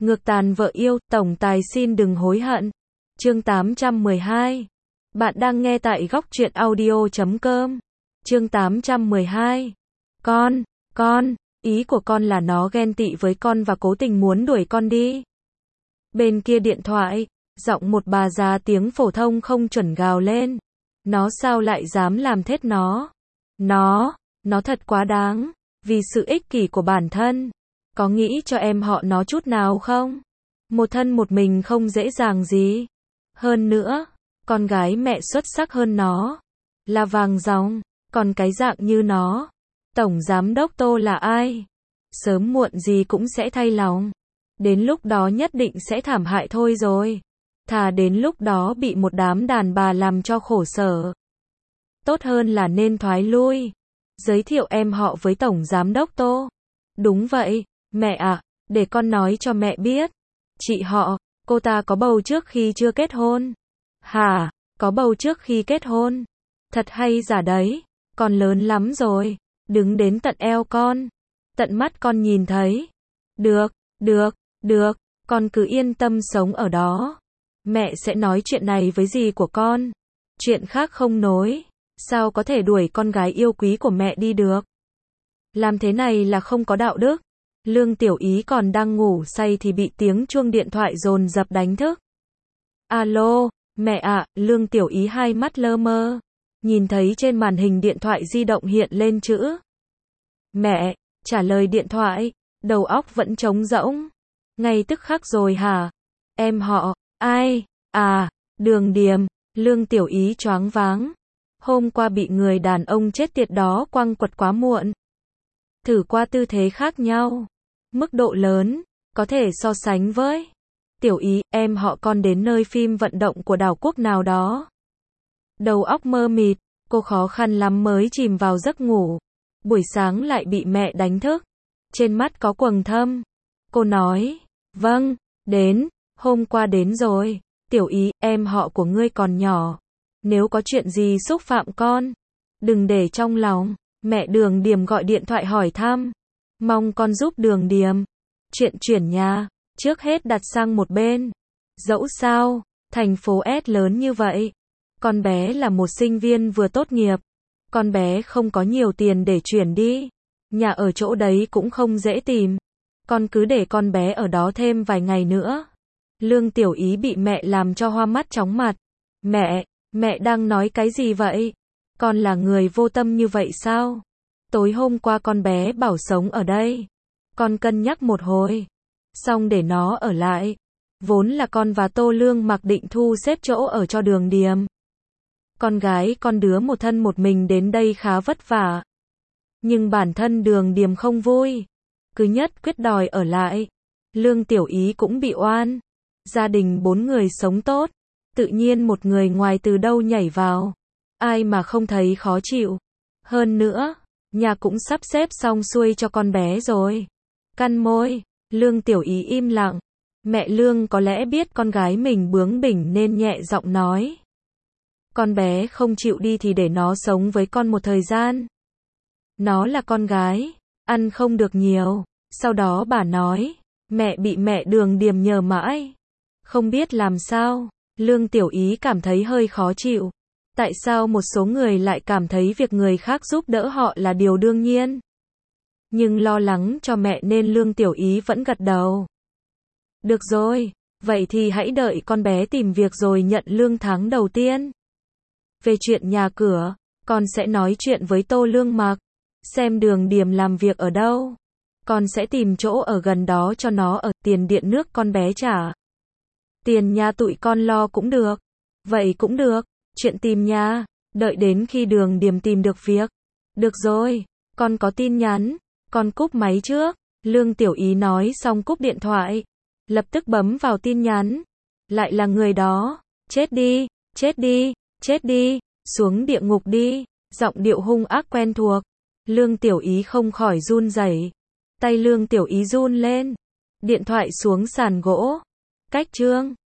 Ngược tàn vợ yêu, tổng tài xin đừng hối hận. Chương 812. Bạn đang nghe tại góc truyện audio.com. Chương 812. Con, ý của con là nó ghen tị với con và cố tình muốn đuổi con đi. Bên kia điện thoại, giọng một bà già tiếng phổ thông không chuẩn gào lên. Nó sao lại dám làm thết nó? Nó thật quá đáng, vì sự ích kỷ của bản thân. Có nghĩ cho em họ nó chút nào không? Một thân một mình không dễ dàng gì. Hơn nữa, con gái mẹ xuất sắc hơn nó, là vàng ròng, còn cái dạng như nó, tổng giám đốc Tô là ai? Sớm muộn gì cũng sẽ thay lòng. Đến lúc đó nhất định sẽ thảm hại thôi rồi. Thà đến lúc đó bị một đám đàn bà làm cho khổ sở. Tốt hơn là nên thoái lui. Giới thiệu em họ với tổng giám đốc Tô. Đúng vậy, mẹ ạ, để con nói cho mẹ biết. Chị họ, cô ta có bầu trước khi chưa kết hôn. Hả, có bầu trước khi kết hôn? Thật hay giả đấy, con lớn lắm rồi, đứng đến tận eo con. Tận mắt con nhìn thấy. Được, con cứ yên tâm sống ở đó. Mẹ sẽ nói chuyện này với dì của con. Chuyện khác không nối. Sao có thể đuổi con gái yêu quý của mẹ đi được? Làm thế này là không có đạo đức. Lương Tiểu Ý còn đang ngủ say thì bị tiếng chuông điện thoại dồn dập đánh thức. Alo, mẹ ạ, Lương Tiểu Ý hai mắt lơ mơ. Nhìn thấy trên màn hình điện thoại di động hiện lên chữ. Mẹ, trả lời điện thoại, đầu óc vẫn trống rỗng. Ngay tức khắc rồi hả? Em họ, ai? À, Đường Điềm. Lương Tiểu Ý choáng váng. Hôm qua bị người đàn ông chết tiệt đó quăng quật quá muộn. Thử qua tư thế khác nhau. Mức độ lớn, có thể so sánh với. Tiểu Ý, em họ con đến nơi phim vận động của đảo quốc nào đó. Đầu óc mơ mịt, cô khó khăn lắm mới chìm vào giấc ngủ. Buổi sáng lại bị mẹ đánh thức. Trên mắt có quầng thâm. Cô nói, vâng, đến, hôm qua đến rồi. Tiểu Ý, em họ của ngươi còn nhỏ. Nếu có chuyện gì xúc phạm con, đừng để trong lòng. Mẹ Đường Điềm gọi điện thoại hỏi thăm. Mong con giúp Đường Điềm. Chuyện chuyển nhà, trước hết đặt sang một bên. Dẫu sao, thành phố S lớn như vậy. Con bé là một sinh viên vừa tốt nghiệp. Con bé không có nhiều tiền để chuyển đi. Nhà ở chỗ đấy cũng không dễ tìm. Con cứ để con bé ở đó thêm vài ngày nữa. Lương Tiểu Ý bị mẹ làm cho hoa mắt chóng mặt. Mẹ đang nói cái gì vậy? Con là người vô tâm như vậy sao? Tối hôm qua con bé bảo sống ở đây. Con cân nhắc một hồi. Xong để nó ở lại. Vốn là con và Tô Lương mặc định thu xếp chỗ ở cho Đường Điềm. Con gái con đứa một thân một mình đến đây khá vất vả. Nhưng bản thân Đường Điềm không vui. Cứ nhất quyết đòi ở lại. Lương Tiểu Ý cũng bị oan. Gia đình 4 người sống tốt. Tự nhiên một người ngoài từ đâu nhảy vào. Ai mà không thấy khó chịu. Hơn nữa, nhà cũng sắp xếp xong xuôi cho con bé rồi. Cắn môi, Lương Tiểu Ý im lặng. Mẹ Lương có lẽ biết con gái mình bướng bỉnh nên nhẹ giọng nói. Con bé không chịu đi thì để nó sống với con một thời gian. Nó là con gái, ăn không được nhiều. Sau đó bà nói, mẹ bị mẹ Đường Điềm nhờ mãi. Không biết làm sao. Lương Tiểu Ý cảm thấy hơi khó chịu. Tại sao một số người lại cảm thấy việc người khác giúp đỡ họ là điều đương nhiên? Nhưng lo lắng cho mẹ nên Lương Tiểu Ý vẫn gật đầu. Được rồi, vậy thì hãy đợi con bé tìm việc rồi nhận lương tháng đầu tiên. Về chuyện nhà cửa, con sẽ nói chuyện với Tô Lương Mặc. Xem Đường Điềm làm việc ở đâu. Con sẽ tìm chỗ ở gần đó cho nó ở, tiền điện nước con bé trả. Tiền nhà tụi con lo cũng được. Vậy cũng được, chuyện tìm nhà, đợi đến khi Đường Điềm tìm được việc. Được rồi, con có tin nhắn, con cúp máy trước. Lương Tiểu Ý nói xong cúp điện thoại. Lập tức bấm vào tin nhắn. Lại là người đó. Chết đi, xuống địa ngục đi. Giọng điệu hung ác quen thuộc. Lương Tiểu Ý không khỏi run rẩy. Tay Lương Tiểu Ý run lên. Điện thoại xuống sàn gỗ. Cách chương